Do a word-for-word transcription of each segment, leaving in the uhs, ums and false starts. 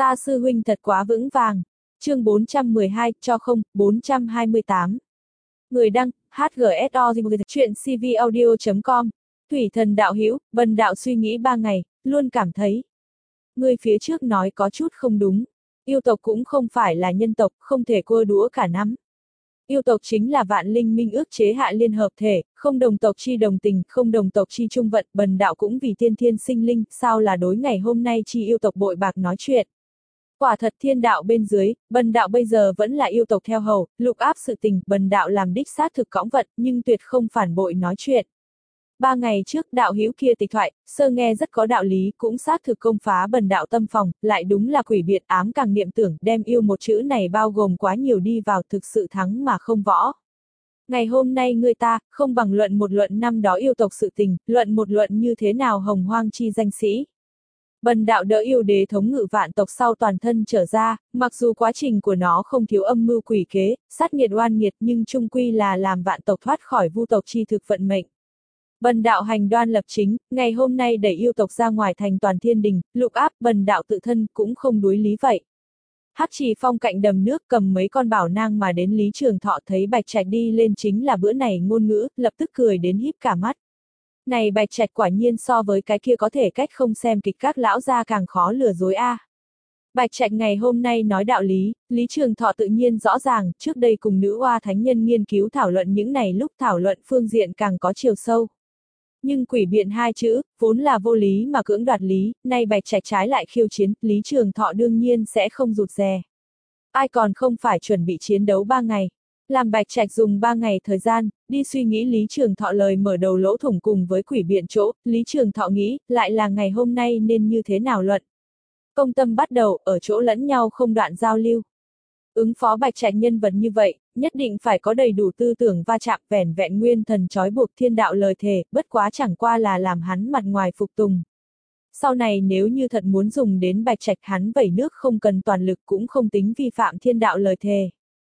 Ta sư huynh thật quá vững vàng. Chương bốn trăm mười hai, cho không, bốn trăm hai mươi tám. Người đăng, hát giê ét o, chuyện cvaudio chấm com. Thủy thần đạo hữu, Bần đạo suy nghĩ ba ngày, luôn cảm thấy. Người phía trước nói có chút không đúng. Yêu tộc cũng không phải là nhân tộc, không thể cua đũa cả nắm. Yêu tộc chính là vạn linh minh ước chế hạ liên hợp thể, không đồng tộc chi đồng tình, không đồng tộc chi trung vận, Bần đạo cũng vì tiên thiên sinh linh, sao là đối ngày hôm nay chi yêu tộc bội bạc nói chuyện. Quả thật thiên đạo bên dưới, Bần đạo bây giờ vẫn là yêu tộc theo hầu, lục áp sự tình, Bần đạo làm đích xác thực cõng vận, nhưng tuyệt không phản bội nói chuyện. Ba ngày trước, đạo hữu kia tịch thoại, sơ nghe rất có đạo lý, cũng xác thực công phá Bần đạo tâm phòng, lại đúng là quỷ biệt ám càng niệm tưởng, đem yêu một chữ này bao gồm quá nhiều đi vào, thực sự thắng mà không võ. Ngày hôm nay người ta, không bằng luận một luận năm đó yêu tộc sự tình, luận một luận như thế nào hồng hoang chi danh sĩ. Bần đạo đỡ yêu đế thống ngự vạn tộc sau toàn thân trở ra, mặc dù quá trình của nó không thiếu âm mưu quỷ kế, sát nghiệt oan nghiệt nhưng chung quy là làm vạn tộc thoát khỏi vu tộc chi thực vận mệnh. Bần đạo hành đoan lập chính, ngày hôm nay đẩy yêu tộc ra ngoài thành toàn thiên đình, lục áp, bần đạo tự thân cũng không đối lý vậy. Hắc Trì Phong cạnh đầm nước cầm mấy con bảo nang mà đến Lý Trường Thọ thấy Bạch Trạch đi lên chính là bữa này ngôn ngữ, lập tức cười đến híp cả mắt. Này Bạch Trạch quả nhiên so với cái kia có thể cách không xem kịch các lão gia càng khó lừa dối a. À. Bạch Trạch ngày hôm nay nói đạo lý, Lý Trường Thọ tự nhiên rõ ràng, trước đây cùng nữ oa thánh nhân nghiên cứu thảo luận những này lúc thảo luận phương diện càng có chiều sâu. Nhưng quỷ biện hai chữ, vốn là vô lý mà cưỡng đoạt lý, nay Bạch Trạch trái lại khiêu chiến, Lý Trường Thọ đương nhiên sẽ không rụt rè. Ai còn không phải chuẩn bị chiến đấu ba ngày. Làm Bạch Trạch dùng ba ngày thời gian, đi suy nghĩ Lý Trường Thọ lời mở đầu lỗ thủng cùng với quỷ biện chỗ, Lý Trường Thọ nghĩ, lại là ngày hôm nay nên như thế nào luận. Công tâm bắt đầu, ở chỗ lẫn nhau không đoạn giao lưu. Ứng phó Bạch Trạch nhân vật như vậy, nhất định phải có đầy đủ tư tưởng va chạm vẻn vẹn nguyên thần trói buộc thiên đạo lời thề, bất quá chẳng qua là làm hắn mặt ngoài phục tùng. Sau này nếu như thật muốn dùng đến Bạch Trạch hắn vẩy nước không cần toàn lực cũng không tính vi phạm thiên đạo lời thề.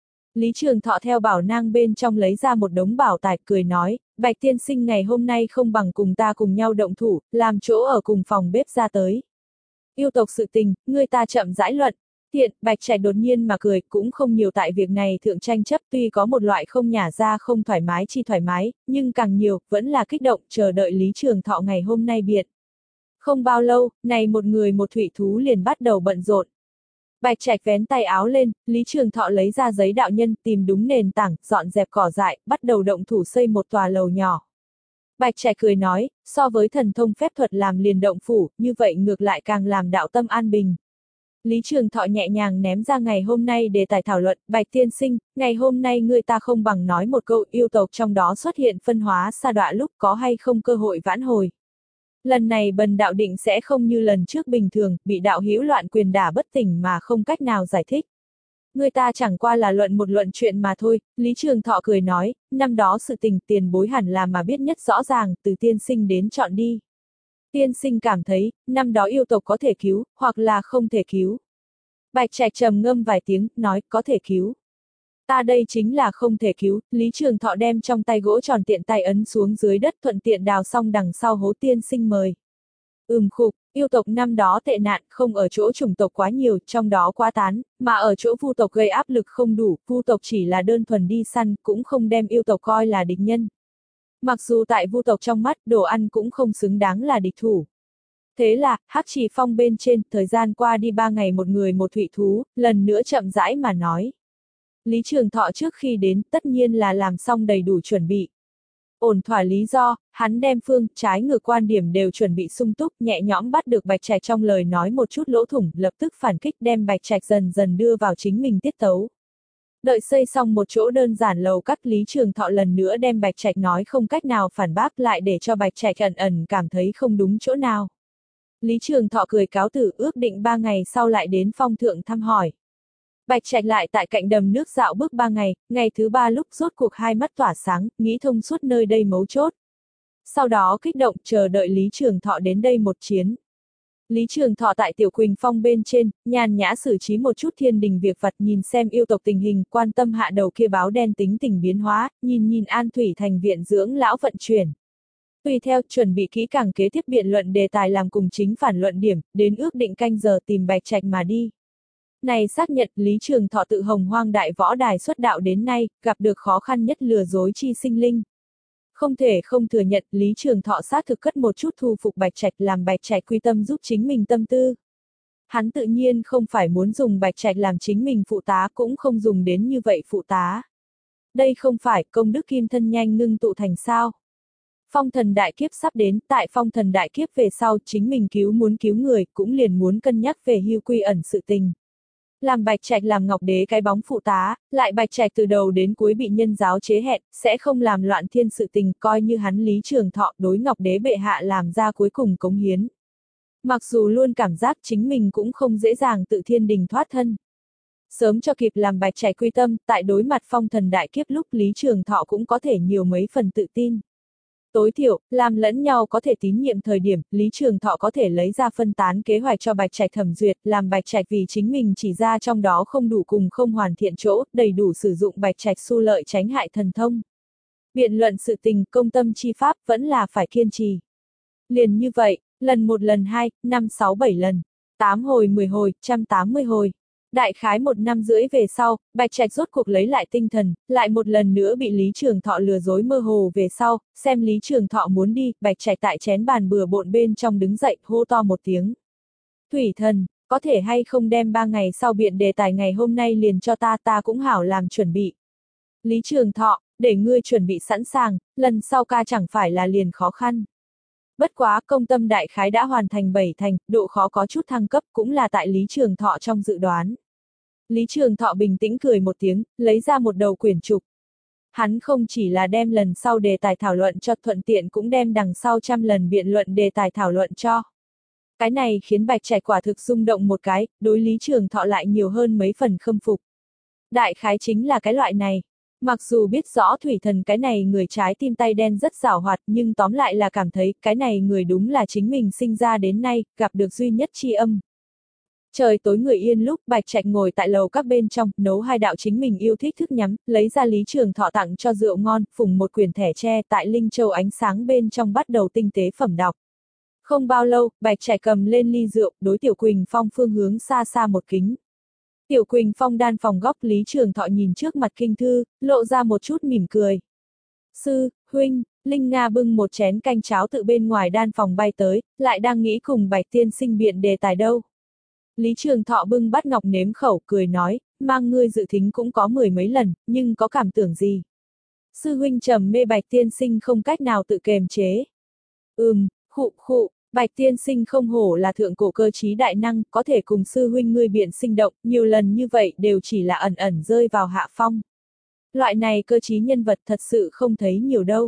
Lý Trường Thọ theo bảo nang bên trong lấy ra một đống bảo tài cười nói, Bạch tiên sinh ngày hôm nay không bằng cùng ta cùng nhau động thủ, làm chỗ ở cùng phòng bếp ra tới. Yêu tộc sự tình, người ta chậm rãi luận. Thiện, Bạch Trạch đột nhiên mà cười, cũng không nhiều tại việc này thượng tranh chấp tuy có một loại không nhả ra không thoải mái chi thoải mái, nhưng càng nhiều, vẫn là kích động, chờ đợi Lý Trường Thọ ngày hôm nay biện. Không bao lâu, này một người một thủy thú liền bắt đầu bận rộn. Bạch Trạch vén tay áo lên, Lý Trường Thọ lấy ra giấy đạo nhân, tìm đúng nền tảng, dọn dẹp cỏ dại, bắt đầu động thủ xây một tòa lầu nhỏ. Bạch Trạch cười nói, so với thần thông phép thuật làm liền động phủ, như vậy ngược lại càng làm đạo tâm an bình. Lý Trường Thọ nhẹ nhàng ném ra ngày hôm nay đề tài thảo luận, Bạch tiên sinh, ngày hôm nay người ta không bằng nói một câu yêu tộc trong đó xuất hiện phân hóa sa đọa lúc có hay không cơ hội vãn hồi. Lần này bần đạo định sẽ không như lần trước bình thường, bị đạo hữu loạn quyền đả bất tỉnh mà không cách nào giải thích. Người ta chẳng qua là luận một luận chuyện mà thôi, Lý Trường Thọ cười nói, năm đó sự tình tiền bối hẳn là mà biết nhất rõ ràng, từ tiên sinh đến chọn đi. Tiên sinh cảm thấy, năm đó yêu tộc có thể cứu, hoặc là không thể cứu. Bạch Trạch trầm ngâm vài tiếng, nói, có thể cứu. Ta đây chính là không thể cứu, Lý Trường Thọ đem trong tay gỗ tròn tiện tay ấn xuống dưới đất thuận tiện đào xong đằng sau hố tiên sinh mời. Ừm khục, yêu tộc năm đó tệ nạn không ở chỗ chủng tộc quá nhiều, trong đó quá tán, mà ở chỗ vu tộc gây áp lực không đủ, vu tộc chỉ là đơn thuần đi săn, cũng không đem yêu tộc coi là địch nhân. Mặc dù tại vu tộc trong mắt, đồ ăn cũng không xứng đáng là địch thủ. Thế là, Hắc Trì Phong bên trên, thời gian qua đi ba ngày một người một thủy thú, lần nữa chậm rãi mà nói. Lý Trường Thọ trước khi đến, tất nhiên là làm xong đầy đủ chuẩn bị. Ổn thỏa lý do, hắn đem phương, trái ngược quan điểm đều chuẩn bị sung túc, nhẹ nhõm bắt được Bạch Trạch trong lời nói một chút lỗ thủng, lập tức phản kích đem Bạch Trạch dần dần đưa vào chính mình tiết tấu. Đợi xây xong một chỗ đơn giản lầu các Lý Trường Thọ lần nữa đem Bạch Trạch nói không cách nào phản bác lại để cho Bạch Trạch ẩn ẩn cảm thấy không đúng chỗ nào. Lý Trường Thọ cười cáo từ ước định ba ngày sau lại đến phong thượng thăm hỏi. Bạch Trạch lại tại cạnh đầm nước dạo bước ba ngày, ngày thứ ba lúc rốt cuộc hai mắt tỏa sáng, nghĩ thông suốt nơi đây mấu chốt. Sau đó kích động chờ đợi Lý Trường Thọ đến đây một chiến. Lý Trường Thọ tại Tiểu Quỳnh Phong bên trên, nhàn nhã xử trí một chút thiên đình việc vặt nhìn xem yêu tộc tình hình, quan tâm hạ đầu kia báo đen tính tình biến hóa, nhìn nhìn An Thủy thành viện dưỡng lão vận chuyển. Tùy theo chuẩn bị kỹ càng kế tiếp biện luận đề tài làm cùng chính phản luận điểm, đến ước định canh giờ tìm Bạch Trạch mà đi. Này xác nhận Lý Trường Thọ tự Hồng Hoang Đại Võ Đài xuất đạo đến nay, gặp được khó khăn nhất lừa dối chi sinh linh. Không thể không thừa nhận Lý Trường Thọ xác thực cất một chút thu phục Bạch Trạch làm Bạch Trạch quy tâm giúp chính mình tâm tư. Hắn tự nhiên không phải muốn dùng Bạch Trạch làm chính mình phụ tá cũng không dùng đến như vậy phụ tá. Đây không phải công đức kim thân nhanh ngưng tụ thành sao. Phong thần đại kiếp sắp đến, tại phong thần đại kiếp về sau chính mình cứu muốn cứu người cũng liền muốn cân nhắc về hưu quy ẩn sự tình. Làm Bạch Trạch làm Ngọc Đế cái bóng phụ tá, lại Bạch Trạch từ đầu đến cuối bị nhân giáo chế hẹn, sẽ không làm loạn thiên sự tình coi như hắn Lý Trường Thọ đối Ngọc Đế bệ hạ làm ra cuối cùng cống hiến. Mặc dù luôn cảm giác chính mình cũng không dễ dàng tự thiên đình thoát thân. Sớm cho kịp làm Bạch Trạch quy tâm, tại đối mặt phong thần đại kiếp lúc Lý Trường Thọ cũng có thể nhiều mấy phần tự tin. Tối thiểu, làm lẫn nhau có thể tín nhiệm thời điểm, Lý Trường Thọ có thể lấy ra phân tán kế hoạch cho Bạch Trạch thẩm duyệt, làm Bạch Trạch vì chính mình chỉ ra trong đó không đủ cùng không hoàn thiện chỗ, đầy đủ sử dụng Bạch Trạch xu lợi tránh hại thần thông. Biện luận sự tình, công tâm chi pháp vẫn là phải kiên trì. Liền như vậy, lần một lần hai, năm sáu bảy lần, tám hồi mười hồi, trăm tám mươi hồi. Đại khái một năm rưỡi về sau, Bạch Trạch rốt cuộc lấy lại tinh thần, lại một lần nữa bị Lý Trường Thọ lừa dối mơ hồ về sau, xem Lý Trường Thọ muốn đi, Bạch Trạch tại chén bàn bừa bộn bên trong đứng dậy, hô to một tiếng. Thủy thần, có thể hay không đem ba ngày sau biện đề tài ngày hôm nay liền cho ta, ta cũng hảo làm chuẩn bị. Lý Trường Thọ, để ngươi chuẩn bị sẵn sàng, lần sau ca chẳng phải là liền khó khăn. Bất quá công tâm đại khái đã hoàn thành bảy thành, độ khó có chút thăng cấp cũng là tại Lý Trường Thọ trong dự đoán. Lý Trường Thọ bình tĩnh cười một tiếng, lấy ra một đầu quyển trục. Hắn không chỉ là đem lần sau đề tài thảo luận cho thuận tiện cũng đem đằng sau trăm lần biện luận đề tài thảo luận cho. Cái này khiến Bạch Trạch quả thực rung động một cái, đối Lý Trường Thọ lại nhiều hơn mấy phần khâm phục. Đại khái chính là cái loại này. Mặc dù biết rõ thủy thần cái này người trái tim tay đen rất giảo hoạt nhưng tóm lại là cảm thấy cái này người đúng là chính mình sinh ra đến nay, gặp được duy nhất tri âm. Trời tối người yên lúc Bạch Trạch ngồi tại lầu các bên trong, nấu hai đạo chính mình yêu thích thức nhắm, lấy ra Lý Trường Thọ tặng cho rượu ngon, phùng một quyển thẻ tre tại Linh Châu ánh sáng bên trong bắt đầu tinh tế phẩm đọc. Không bao lâu, Bạch Trạch cầm lên ly rượu, đối Tiểu Quỳnh Phong phương hướng xa xa một kính. Tiểu Quỳnh Phong đan phòng góc Lý Trường Thọ nhìn trước mặt kinh thư, lộ ra một chút mỉm cười. Sư, huynh, Linh Nga bưng một chén canh cháo tự bên ngoài đan phòng bay tới, lại đang nghĩ cùng Bạch tiên sinh biện đề tài đâu. Lý Trường Thọ bưng bát ngọc nếm khẩu, cười nói, mang ngươi dự thính cũng có mười mấy lần, nhưng có cảm tưởng gì? Sư huynh trầm mê Bạch tiên sinh không cách nào tự kềm chế. Ừm, khụ khụ, Bạch tiên sinh không hổ là thượng cổ cơ trí đại năng, có thể cùng sư huynh ngươi biện sinh động, nhiều lần như vậy đều chỉ là ẩn ẩn rơi vào hạ phong. Loại này cơ trí nhân vật thật sự không thấy nhiều đâu.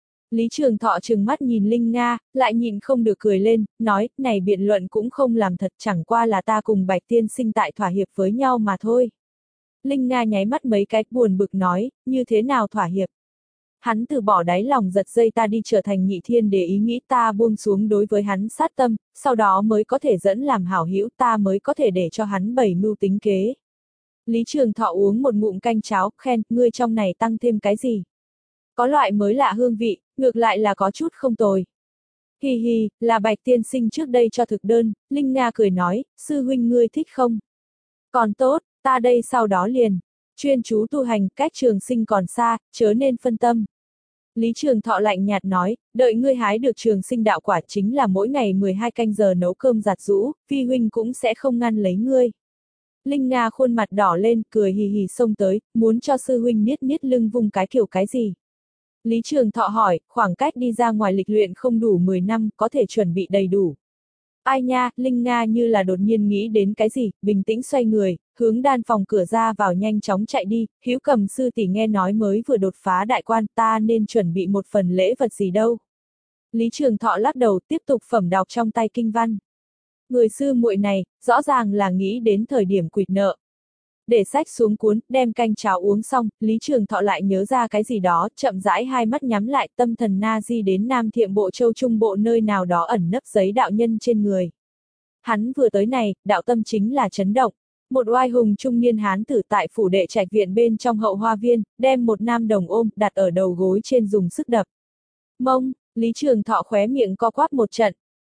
Lý Trường Thọ trừng mắt nhìn Linh Nga, lại nhìn không được cười lên, nói, này biện luận cũng không làm thật, chẳng qua là ta cùng Bạch tiên sinh tại thỏa hiệp với nhau mà thôi. Linh Nga nháy mắt mấy cái, buồn bực nói, như thế nào thỏa hiệp? Hắn từ bỏ đáy lòng giật dây ta đi trở thành nhị thiên để ý nghĩ ta buông xuống đối với hắn sát tâm, sau đó mới có thể dẫn làm hảo hữu ta mới có thể để cho hắn bày mưu tính kế. Lý Trường Thọ uống một ngụm canh cháo, khen, ngươi trong này tăng thêm cái gì? Có loại mới lạ hương vị, ngược lại là có chút không tồi. Hi hi, là Bạch tiên sinh trước đây cho thực đơn, Linh Nga cười nói, sư huynh ngươi thích không? Còn tốt, ta đây sau đó liền. Chuyên chú tu hành, cách trường sinh còn xa, chớ nên phân tâm. Lý Trường Thọ lạnh nhạt nói, đợi ngươi hái được trường sinh đạo quả chính là mỗi ngày mười hai canh giờ nấu cơm giặt giũ, phi huynh cũng sẽ không ngăn lấy ngươi. Linh Nga khuôn mặt đỏ lên, cười hì hì xông tới, muốn cho sư huynh niết niết lưng vung cái kiểu cái gì. Lý Trường Thọ hỏi, khoảng cách đi ra ngoài lịch luyện không đủ mười năm, có thể chuẩn bị đầy đủ. Ai nha, Linh Nga như là đột nhiên nghĩ đến cái gì, bình tĩnh xoay người, hướng đan phòng cửa ra vào nhanh chóng chạy đi, Hữu Cầm sư tỷ nghe nói mới vừa đột phá đại quan, ta nên chuẩn bị một phần lễ vật gì đâu. Lý Trường Thọ lắc đầu tiếp tục phẩm đọc trong tay kinh văn. Người sư muội này, rõ ràng là nghĩ đến thời điểm quỵt nợ. Để sách xuống cuốn, đem canh cháo uống xong, Lý Trường Thọ lại nhớ ra cái gì đó, chậm rãi hai mắt nhắm lại, tâm thần na di đến Nam Thiệm Bộ Châu Trung Bộ nơi nào đó ẩn nấp giấy đạo nhân trên người. Hắn vừa tới này, đạo tâm chính là chấn động. Một oai hùng trung niên hán tử tại phủ đệ trạch viện bên trong hậu hoa viên, đem một nam đồng ôm, đặt ở đầu gối trên dùng sức đập. Mông, Lý Trường Thọ khóe miệng co quắp một trận.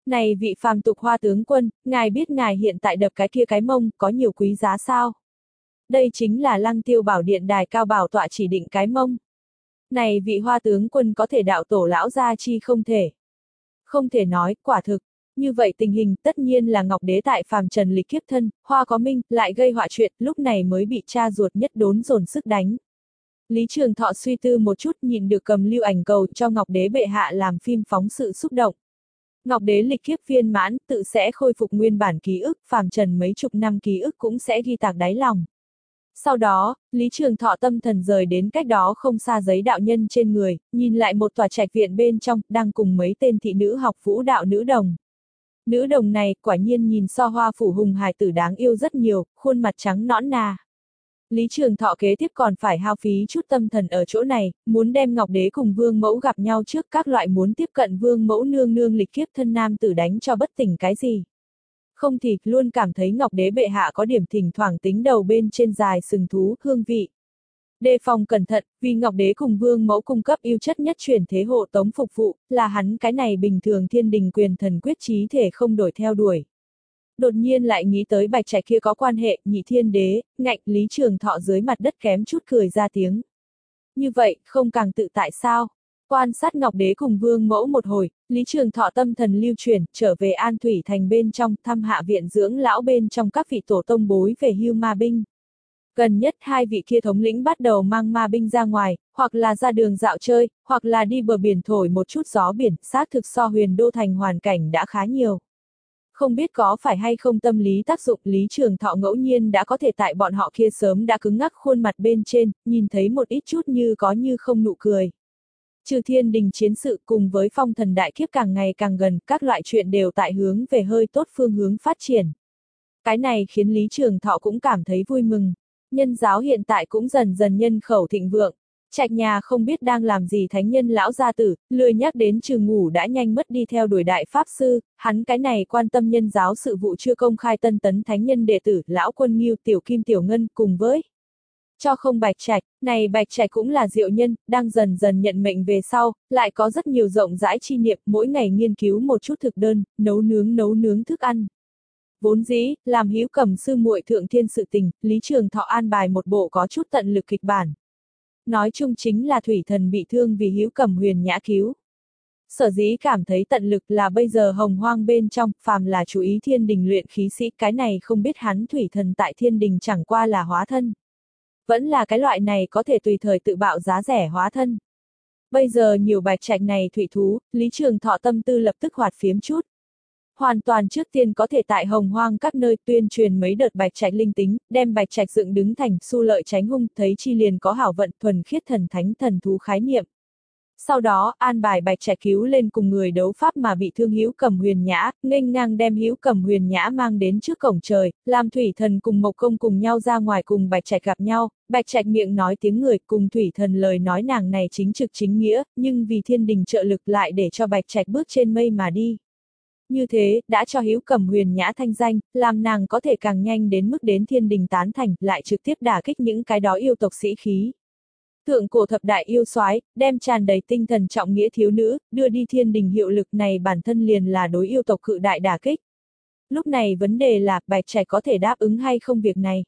Này vị phàm tục Hoa tướng quân, ngài biết ngài hiện tại đập cái kia cái mông, có nhiều quý giá sao? Đây chính là Lăng Tiêu Bảo Điện đài cao bảo tọa chỉ định cái mông. Này vị Hoa tướng quân có thể đạo tổ lão gia chi không thể. Không thể nói, quả thực. Như vậy tình hình tất nhiên là Ngọc Đế tại phàm trần lịch kiếp thân, Hoa có minh, lại gây họa chuyện, lúc này mới bị cha ruột nhất đốn dồn sức đánh. Lý Trường Thọ suy tư một chút nhìn được cầm lưu ảnh cầu cho Ngọc Đế bệ hạ làm phim phóng sự xúc động. Ngọc Đế lịch kiếp viên mãn, tự sẽ khôi phục nguyên bản ký ức, phàm trần mấy chục năm ký ức cũng sẽ ghi tạc đáy lòng. Sau đó, Lý Trường Thọ tâm thần rời đến cách đó không xa giấy đạo nhân trên người, nhìn lại một tòa trạch viện bên trong, đang cùng mấy tên thị nữ học vũ đạo nữ đồng. Nữ đồng này, quả nhiên nhìn so Hoa phủ hùng hài tử đáng yêu rất nhiều, khuôn mặt trắng nõn nà. Lý Trường Thọ kế tiếp còn phải hao phí chút tâm thần ở chỗ này, muốn đem Ngọc Đế cùng Vương Mẫu gặp nhau trước các loại muốn tiếp cận Vương Mẫu nương nương lịch kiếp thân nam tử đánh cho bất tỉnh cái gì. Không thì, luôn cảm thấy Ngọc Đế bệ hạ có điểm thỉnh thoảng tính đầu bên trên dài sừng thú, hương vị. Đề phòng cẩn thận, vì Ngọc Đế cùng Vương Mẫu cung cấp yêu chất nhất truyền thế hộ tống phục vụ, là hắn cái này bình thường thiên đình quyền thần quyết chí thể không đổi theo đuổi. Đột nhiên lại nghĩ tới bạch trạch kia có quan hệ, nhị thiên đế, ngạnh Lý Trường Thọ dưới mặt đất kém chút cười ra tiếng. Như vậy, không càng tự tại sao? Quan sát Ngọc Đế cùng Vương Mẫu một hồi, Lý Trường Thọ tâm thần lưu chuyển, trở về An Thủy Thành bên trong, thăm hạ viện dưỡng lão bên trong các vị tổ tông bối về hưu ma binh. Gần nhất hai vị kia thống lĩnh bắt đầu mang ma binh ra ngoài, hoặc là ra đường dạo chơi, hoặc là đi bờ biển thổi một chút gió biển, xác thực so Huyền Đô Thành hoàn cảnh đã khá nhiều. Không biết có phải hay không tâm lý tác dụng, Lý Trường Thọ ngẫu nhiên đã có thể tại bọn họ kia sớm đã cứng ngắc khuôn mặt bên trên, nhìn thấy một ít chút như có như không nụ cười. Trừ thiên đình chiến sự cùng với phong thần đại kiếp càng ngày càng gần, các loại chuyện đều tại hướng về hơi tốt phương hướng phát triển. Cái này khiến Lý Trường Thọ cũng cảm thấy vui mừng. Nhân giáo hiện tại cũng dần dần nhân khẩu thịnh vượng. Trạch nhà không biết đang làm gì thánh nhân lão gia tử, lười nhắc đến trừ ngủ đã nhanh mất đi theo đuổi đại pháp sư, hắn cái này quan tâm nhân giáo sự vụ chưa công khai tân tấn thánh nhân đệ tử, lão Quân Nghiêu, Tiểu Kim Tiểu Ngân cùng với cho không Bạch Trạch, này Bạch Trạch cũng là diệu nhân, đang dần dần nhận mệnh về sau, lại có rất nhiều rộng rãi chi niệm, mỗi ngày nghiên cứu một chút thực đơn, nấu nướng nấu nướng thức ăn. Vốn dĩ, làm Hữu Cầm sư muội thượng thiên sự tình, Lý Trường Thọ an bài một bộ có chút tận lực kịch bản. Nói chung chính là thủy thần bị thương vì Hữu Cầm huyền nhã cứu. Sở dĩ cảm thấy tận lực là bây giờ hồng hoang bên trong, phàm là chú ý thiên đình luyện khí sĩ, cái này không biết hắn thủy thần tại thiên đình chẳng qua là hóa thân. Vẫn là cái loại này có thể tùy thời tự bạo giá rẻ hóa thân. Bây giờ nhiều bạch trạch này thủy thú, Lý Trường Thọ tâm tư lập tức hoạt phiếm chút. Hoàn toàn trước tiên có thể tại hồng hoang các nơi tuyên truyền mấy đợt bạch trạch linh tính, đem bạch trạch dựng đứng thành su lợi tránh hung, thấy chi liền có hảo vận thuần khiết thần thánh thần thú khái niệm. Sau đó, an bài bạch trạch cứu lên cùng người đấu pháp mà bị thương Hữu Cầm huyền nhã, nghênh ngang đem Hữu Cầm huyền nhã mang đến trước cổng trời, làm thủy thần cùng Mộc Công cùng nhau ra ngoài cùng bạch trạch gặp nhau, bạch trạch miệng nói tiếng người cùng thủy thần lời nói nàng này chính trực chính nghĩa, nhưng vì thiên đình trợ lực lại để cho bạch trạch bước trên mây mà đi. Như thế, đã cho Hữu Cầm huyền nhã thanh danh, làm nàng có thể càng nhanh đến mức đến thiên đình tán thành, lại trực tiếp đả kích những cái đó yêu tộc sĩ khí. Thượng cổ thập đại yêu soái, đem tràn đầy tinh thần trọng nghĩa thiếu nữ, đưa đi thiên đình hiệu lực này bản thân liền là đối yêu tộc cự đại đả kích. Lúc này vấn đề là, bạch trạch có thể đáp ứng hay không việc này.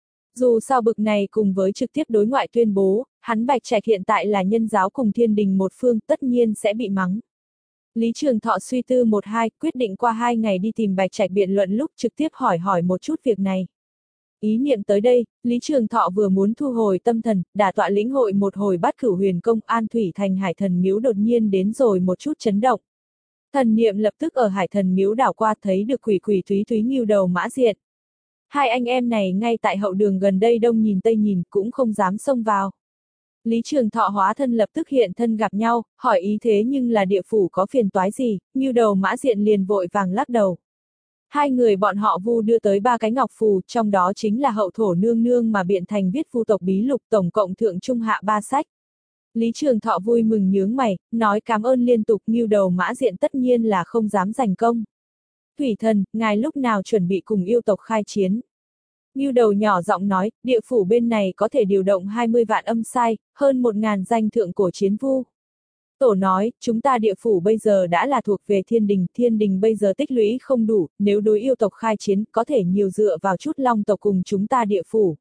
Dù sao bực này cùng với trực tiếp đối ngoại tuyên bố, hắn bạch trạch hiện tại là nhân giáo cùng thiên đình một phương, tất nhiên sẽ bị mắng. Lý Trường Thọ suy tư một hai, quyết định qua hai ngày đi tìm bạch trạch biện luận lúc trực tiếp hỏi hỏi một chút việc này. Ý niệm tới đây, Lý Trường Thọ vừa muốn thu hồi tâm thần, đả tọa lĩnh hội một hồi bát cửu huyền công, An Thủy Thành Hải Thần Miếu đột nhiên đến rồi một chút chấn động. Thần niệm lập tức ở Hải Thần Miếu đảo qua thấy được quỷ quỷ thúy thúy Ngưu Đầu Mã Diện. Hai anh em này ngay tại hậu đường gần đây đông nhìn tây nhìn cũng không dám xông vào. Lý Trường Thọ hóa thân lập tức hiện thân gặp nhau, hỏi ý thế nhưng là địa phủ có phiền toái gì, Ngưu Đầu Mã Diện liền vội vàng lắc đầu. Hai người bọn họ vu đưa tới ba cái ngọc phù, trong đó chính là hậu thổ nương nương mà biện thành viết vu tộc bí lục tổng cộng thượng trung hạ ba sách. Lý Trường Thọ vui mừng nhướng mày, nói cảm ơn liên tục, Ngưu Đầu Mã Diện tất nhiên là không dám giành công. Thủy thần, ngài lúc nào chuẩn bị cùng yêu tộc khai chiến? Ngưu Đầu nhỏ giọng nói, địa phủ bên này có thể điều động hai mươi vạn âm sai, hơn một ngàn danh thượng cổ chiến vu. Tổ nói, chúng ta địa phủ bây giờ đã là thuộc về thiên đình, thiên đình bây giờ tích lũy không đủ, nếu đối yêu tộc khai chiến, có thể nhiều dựa vào chút long tộc cùng chúng ta địa phủ.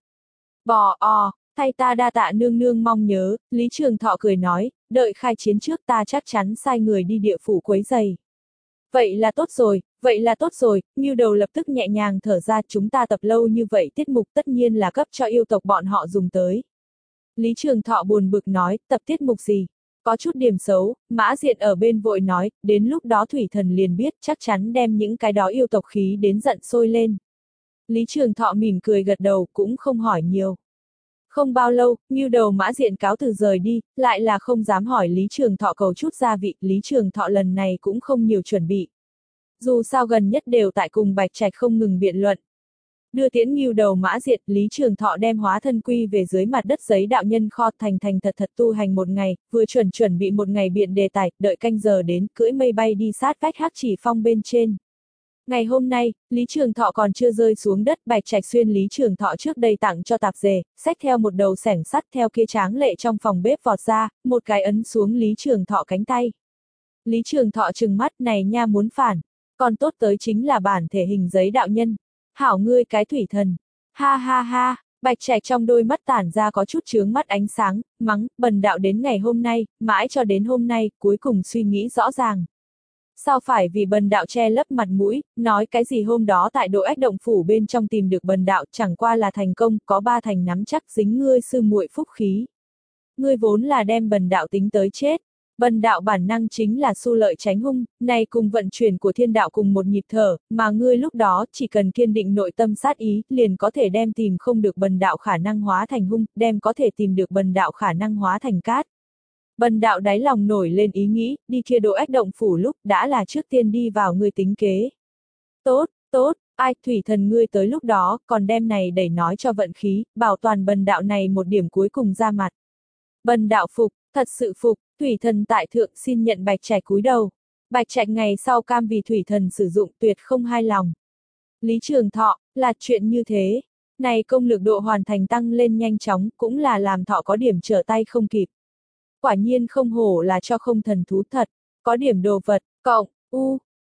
Bò o, thay ta đa tạ nương nương mong nhớ, Lý Trường Thọ cười nói, đợi khai chiến trước ta chắc chắn sai người đi địa phủ quấy giày. Vậy là tốt rồi, vậy là tốt rồi, Ngưu Đầu lập tức nhẹ nhàng thở ra, chúng ta tập lâu như vậy tiết mục tất nhiên là cấp cho yêu tộc bọn họ dùng tới. Lý Trường Thọ buồn bực nói, tập tiết mục gì? Có chút điểm xấu, Mã Diện ở bên vội nói, đến lúc đó Thủy Thần liền biết chắc chắn đem những cái đó yêu tộc khí đến giận sôi lên. Lý Trường Thọ mỉm cười gật đầu, cũng không hỏi nhiều. Không bao lâu, Ngưu Đầu Mã Diện cáo từ rời đi, lại là không dám hỏi Lý Trường Thọ cầu chút gia vị, Lý Trường Thọ lần này cũng không nhiều chuẩn bị. Dù sao gần nhất đều tại cùng Bạch Trạch không ngừng biện luận. Đưa tiễn Ngưu Đầu Mã Diện, Lý Trường Thọ đem hóa thân quy về dưới mặt đất giấy đạo nhân kho thành thành thật thật tu hành một ngày, vừa chuẩn chuẩn bị một ngày biện đề tài, đợi canh giờ đến, cưỡi mây bay đi sát vách Hắc Chỉ Phong bên trên. Ngày hôm nay, Lý Trường Thọ còn chưa rơi xuống đất, Bạch Trạch xuyên Lý Trường Thọ trước đây tặng cho tạp dề, xách theo một đầu xẻng sắt theo kia tráng lệ trong phòng bếp vọt ra, một cái ấn xuống Lý Trường Thọ cánh tay. Lý Trường Thọ trừng mắt, này nha muốn phản, còn tốt tới chính là bản thể hình giấy đạo nhân. Hảo ngươi cái thủy thần, ha ha ha, Bạch Trạch trong đôi mắt tản ra có chút chướng mắt ánh sáng, mắng, bần đạo đến ngày hôm nay, mãi cho đến hôm nay, cuối cùng suy nghĩ rõ ràng. Sao phải vì bần đạo che lấp mặt mũi, nói cái gì hôm đó tại Độ Ách Động Phủ bên trong tìm được bần đạo chẳng qua là thành công, có ba thành nắm chắc dính ngươi sư muội phúc khí. Ngươi vốn là đem bần đạo tính tới chết. Bần đạo bản năng chính là xu lợi tránh hung, này cùng vận chuyển của thiên đạo cùng một nhịp thở, mà ngươi lúc đó chỉ cần kiên định nội tâm sát ý, liền có thể đem tìm không được bần đạo khả năng hóa thành hung, đem có thể tìm được bần đạo khả năng hóa thành cát. Bần đạo đáy lòng nổi lên ý nghĩ, đi kia Độ Ách Động Phủ lúc đã là trước tiên đi vào ngươi tính kế. Tốt, tốt, ai thủy thần ngươi tới lúc đó, còn đem này đẩy nói cho vận khí, bảo toàn bần đạo này một điểm cuối cùng ra mặt. Bần đạo phục, thật sự phục. Thủy thần tại thượng xin nhận Bạch Trạch cúi đầu. Bạch Trạch ngày sau cam vì thủy thần sử dụng tuyệt không hai lòng. Lý Trường Thọ, là chuyện như thế. Này công lực độ hoàn thành tăng lên nhanh chóng, cũng là làm Thọ có điểm trở tay không kịp. Quả nhiên không hổ là cho không thần thú thật, có điểm đồ vật, cộng, u,